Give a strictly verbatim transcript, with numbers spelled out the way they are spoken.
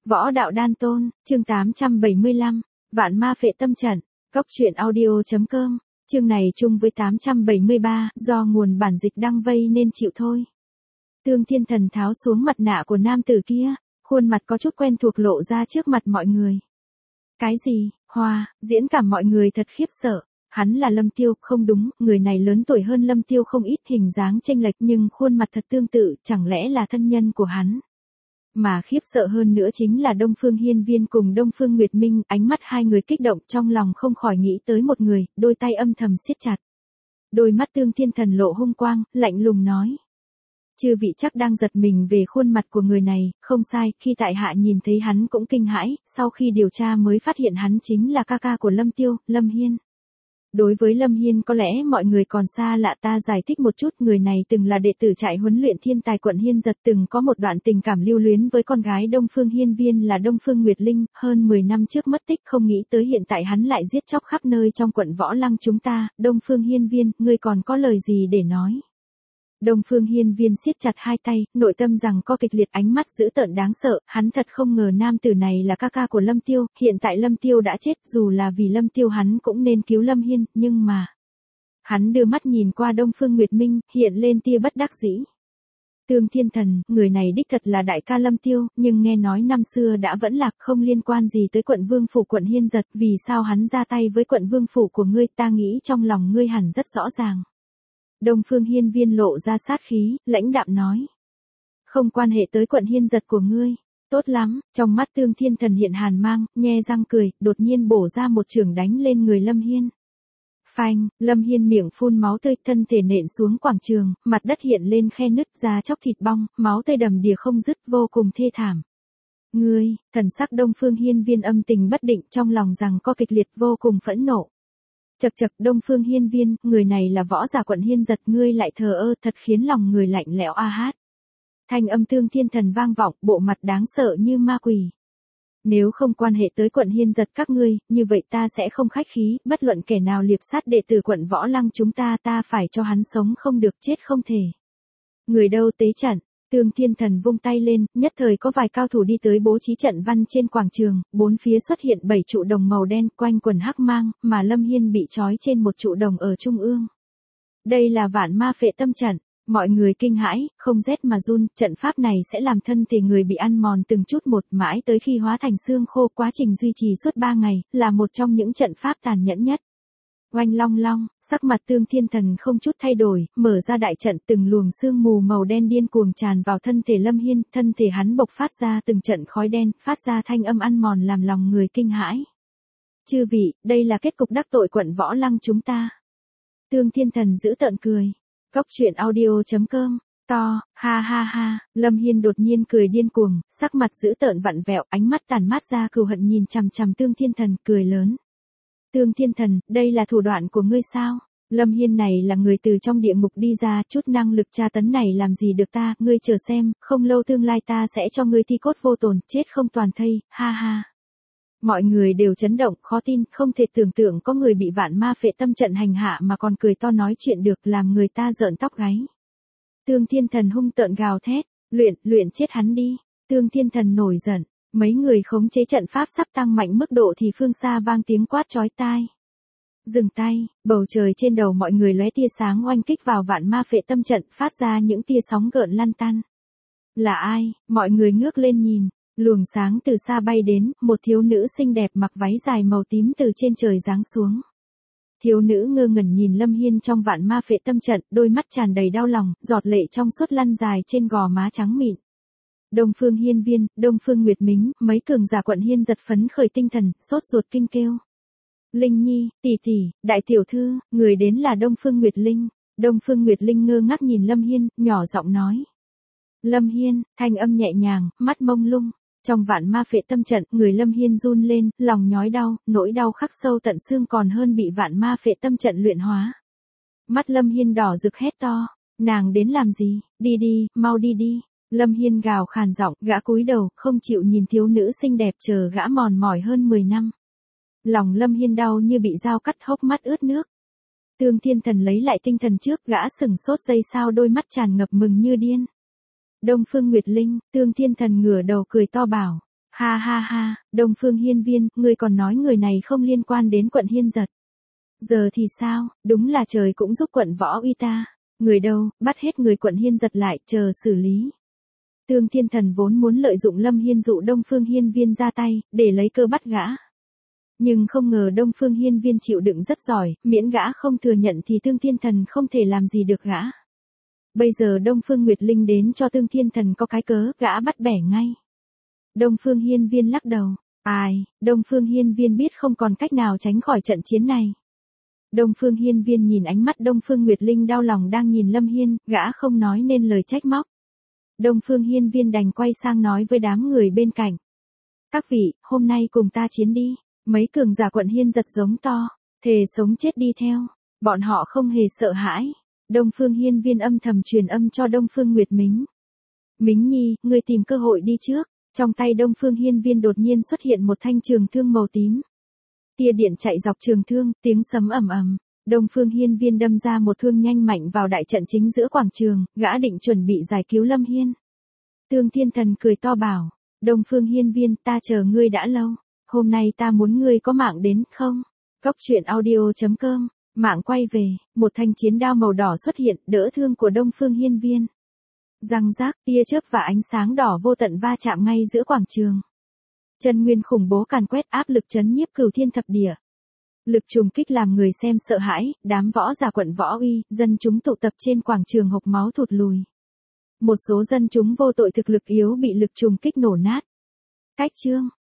Võ đạo đan tôn, chương tám trăm bảy mươi lăm, vạn ma phệ tâm trận, cốc truyện audio.com, chương này chung với tám trăm bảy mươi ba, do nguồn bản dịch đăng vây nên chịu thôi. Tương Thiên Thần tháo xuống mặt nạ của nam tử kia, khuôn mặt có chút quen thuộc lộ ra trước mặt mọi người. Cái gì, Hoa, diễn cảm mọi người thật khiếp sợ. Hắn là Lâm Tiêu, không đúng, người này lớn tuổi hơn Lâm Tiêu không ít, hình dáng chênh lệch nhưng khuôn mặt thật tương tự, chẳng lẽ là thân nhân của hắn. Mà khiếp sợ hơn nữa chính là Đông Phương Hiên Viên cùng Đông Phương Nguyệt Minh, ánh mắt hai người kích động, trong lòng không khỏi nghĩ tới một người, đôi tay âm thầm siết chặt. Đôi mắt Tương Thiên Thần lộ hung quang, lạnh lùng nói. Chư vị chắc đang giật mình về khuôn mặt của người này, không sai, khi tại hạ nhìn thấy hắn cũng kinh hãi, sau khi điều tra mới phát hiện hắn chính là ca ca của Lâm Tiêu, Lâm Hiên. Đối với Lâm Hiên có lẽ mọi người còn xa lạ, ta giải thích một chút, người này từng là đệ tử trại huấn luyện thiên tài quận Hiên Giật, từng có một đoạn tình cảm lưu luyến với con gái Đông Phương Hiên Viên là Đông Phương Nguyệt Linh, hơn mười năm trước mất tích, không nghĩ tới hiện tại hắn lại giết chóc khắp nơi trong quận Võ Lăng chúng ta. Đông Phương Hiên Viên, ngươi còn có lời gì để nói? Đông Phương Hiên Viên siết chặt hai tay, nội tâm rằng co kịch liệt, ánh mắt dữ tợn đáng sợ, hắn thật không ngờ nam tử này là ca ca của Lâm Tiêu, hiện tại Lâm Tiêu đã chết, dù là vì Lâm Tiêu hắn cũng nên cứu Lâm Hiên, nhưng mà... Hắn đưa mắt nhìn qua Đông Phương Nguyệt Minh, hiện lên tia bất đắc dĩ. Tương Thiên Thần, người này đích thật là đại ca Lâm Tiêu, nhưng nghe nói năm xưa đã vẫn lạc, không liên quan gì tới quận Vương Phủ quận Hiên Giật, vì sao hắn ra tay với quận Vương Phủ của ngươi, ta nghĩ trong lòng ngươi hẳn rất rõ ràng. Đông Phương Hiên Viên lộ ra sát khí, lãnh đạm nói. Không quan hệ tới quận Hiên Giật của ngươi. Tốt lắm, trong mắt Tương Thiên Thần hiện hàn mang, nhe răng cười, đột nhiên bổ ra một chưởng đánh lên người Lâm Hiên. Phanh, Lâm Hiên miệng phun máu tươi, thân thể nện xuống quảng trường, mặt đất hiện lên khe nứt ra chóc thịt bong, máu tươi đầm đìa không dứt, vô cùng thê thảm. Ngươi, thần sắc Đông Phương Hiên Viên âm tình bất định, trong lòng rằng co kịch liệt, vô cùng phẫn nộ. Chậc chậc, Đông Phương Hiên Viên, người này là võ giả quận Hiên Giật, ngươi lại thờ ơ, thật khiến lòng người lạnh lẽo a hát. Thanh âm Tương Thiên Thần vang vọng, bộ mặt đáng sợ như ma quỷ. Nếu không quan hệ tới quận Hiên Giật các ngươi, như vậy ta sẽ không khách khí, bất luận kẻ nào liệp sát đệ tử quận Võ Lăng chúng ta, ta phải cho hắn sống không được, chết không thể. Người đâu tế trận? Tương Thiên Thần vung tay lên, nhất thời có vài cao thủ đi tới bố trí trận văn trên quảng trường, bốn phía xuất hiện bảy trụ đồng màu đen quanh quần hắc mang, mà Lâm Hiên bị trói trên một trụ đồng ở trung ương. Đây là vạn ma phệ tâm trận, mọi người kinh hãi, không rét mà run, trận pháp này sẽ làm thân thể người bị ăn mòn từng chút một mãi tới khi hóa thành xương khô, quá trình duy trì suốt ba ngày, là một trong những trận pháp tàn nhẫn nhất. Oanh long long, sắc mặt Tương Thiên Thần không chút thay đổi, mở ra đại trận, từng luồng sương mù màu đen điên cuồng tràn vào thân thể Lâm Hiên, thân thể hắn bộc phát ra từng trận khói đen, phát ra thanh âm ăn mòn làm lòng người kinh hãi. Chư vị, đây là kết cục đắc tội quận Võ Lăng chúng ta. Tương Thiên Thần giữ tợn cười. Cốc truyện audio.com, to, ha ha ha, Lâm Hiên đột nhiên cười điên cuồng, sắc mặt giữ tợn vặn vẹo, ánh mắt tàn mát ra cừu hận nhìn chằm chằm Tương Thiên Thần, cười lớn. Tương Thiên Thần, đây là thủ đoạn của ngươi sao? Lâm Hiên này là người từ trong địa ngục đi ra, chút năng lực tra tấn này làm gì được ta, ngươi chờ xem, không lâu tương lai ta sẽ cho ngươi thi cốt vô tồn, chết không toàn thây, ha ha. Mọi người đều chấn động, khó tin, không thể tưởng tượng có người bị vạn ma phệ tâm trận hành hạ mà còn cười to nói chuyện được, làm người ta rợn tóc gáy. Tương Thiên Thần hung tợn gào thét, luyện, luyện chết hắn đi. Tương Thiên Thần nổi giận. Mấy người khống chế trận pháp sắp tăng mạnh mức độ thì phương xa vang tiếng quát chói tai. Dừng tay, bầu trời trên đầu mọi người lóe tia sáng oanh kích vào vạn ma phệ tâm trận, phát ra những tia sóng gợn lăn tăn. Là ai? Mọi người ngước lên nhìn, luồng sáng từ xa bay đến, một thiếu nữ xinh đẹp mặc váy dài màu tím từ trên trời giáng xuống. Thiếu nữ ngơ ngẩn nhìn Lâm Hiên trong vạn ma phệ tâm trận, đôi mắt tràn đầy đau lòng, giọt lệ trong suốt lăn dài trên gò má trắng mịn. Đông Phương Hiên Viên, Đông Phương Nguyệt Mính, mấy cường giả quận Hiên Giật phấn khởi tinh thần, sốt ruột kinh kêu. Linh Nhi, tỷ tỷ, đại tiểu thư, người đến là Đông Phương Nguyệt Linh. Đông Phương Nguyệt Linh ngơ ngác nhìn Lâm Hiên, nhỏ giọng nói. Lâm Hiên, thanh âm nhẹ nhàng, mắt mông lung. Trong vạn ma phệ tâm trận, người Lâm Hiên run lên, lòng nhói đau, nỗi đau khắc sâu tận xương còn hơn bị vạn ma phệ tâm trận luyện hóa. Mắt Lâm Hiên đỏ rực hét to. Nàng đến làm gì? Đi đi, mau đi đi. Lâm Hiên gào khàn giọng, gã cúi đầu, không chịu nhìn thiếu nữ xinh đẹp chờ gã mòn mỏi hơn mười năm. Lòng Lâm Hiên đau như bị dao cắt, hốc mắt ướt nước. Tương Thiên Thần lấy lại tinh thần trước, gã sừng sốt giây sau, đôi mắt tràn ngập mừng như điên. Đông Phương Nguyệt Linh, Tương Thiên Thần ngửa đầu cười to bảo. Ha ha ha, Đông Phương Hiên Viên, ngươi còn nói người này không liên quan đến quận Hiên Giật. Giờ thì sao, đúng là trời cũng giúp quận Võ Uy ta. Người đâu, bắt hết người quận Hiên Giật lại, chờ xử lý. Tương Thiên Thần vốn muốn lợi dụng Lâm Hiên dụ Đông Phương Hiên Viên ra tay, để lấy cơ bắt gã. Nhưng không ngờ Đông Phương Hiên Viên chịu đựng rất giỏi, miễn gã không thừa nhận thì Tương Thiên Thần không thể làm gì được gã. Bây giờ Đông Phương Nguyệt Linh đến cho Tương Thiên Thần có cái cớ, gã bắt bẻ ngay. Đông Phương Hiên Viên lắc đầu. Ai, Đông Phương Hiên Viên biết không còn cách nào tránh khỏi trận chiến này. Đông Phương Hiên Viên nhìn ánh mắt Đông Phương Nguyệt Linh đau lòng đang nhìn Lâm Hiên, gã không nói nên lời trách móc. Đông Phương Hiên Viên đành quay sang nói với đám người bên cạnh. Các vị, hôm nay cùng ta chiến đi. Mấy cường giả quận Hiên Giật giống to, thề sống chết đi theo. Bọn họ không hề sợ hãi. Đông Phương Hiên Viên âm thầm truyền âm cho Đông Phương Nguyệt Mính. Mính Nhi, ngươi tìm cơ hội đi trước. Trong tay Đông Phương Hiên Viên đột nhiên xuất hiện một thanh trường thương màu tím. Tia điện chạy dọc trường thương, tiếng sấm ầm ầm. Đông Phương Hiên Viên đâm ra một thương nhanh mạnh vào đại trận chính giữa quảng trường, gã định chuẩn bị giải cứu Lâm Hiên. Tương Thiên Thần cười to bảo, Đông Phương Hiên Viên, ta chờ ngươi đã lâu. Hôm nay ta muốn ngươi có mạng đến, không? Cốc truyện audio chấm com, mạng quay về, một thanh chiến đao màu đỏ xuất hiện, đỡ thương của Đông Phương Hiên Viên. Răng rác, tia chớp và ánh sáng đỏ vô tận va chạm ngay giữa quảng trường. Chân nguyên khủng bố càn quét, áp lực chấn nhiếp cửu thiên thập địa. Lực trùng kích làm người xem sợ hãi, đám võ giả quận Võ Uy, dân chúng tụ tập trên quảng trường hộc máu thụt lùi. Một số dân chúng vô tội thực lực yếu bị lực trùng kích nổ nát. Cách chương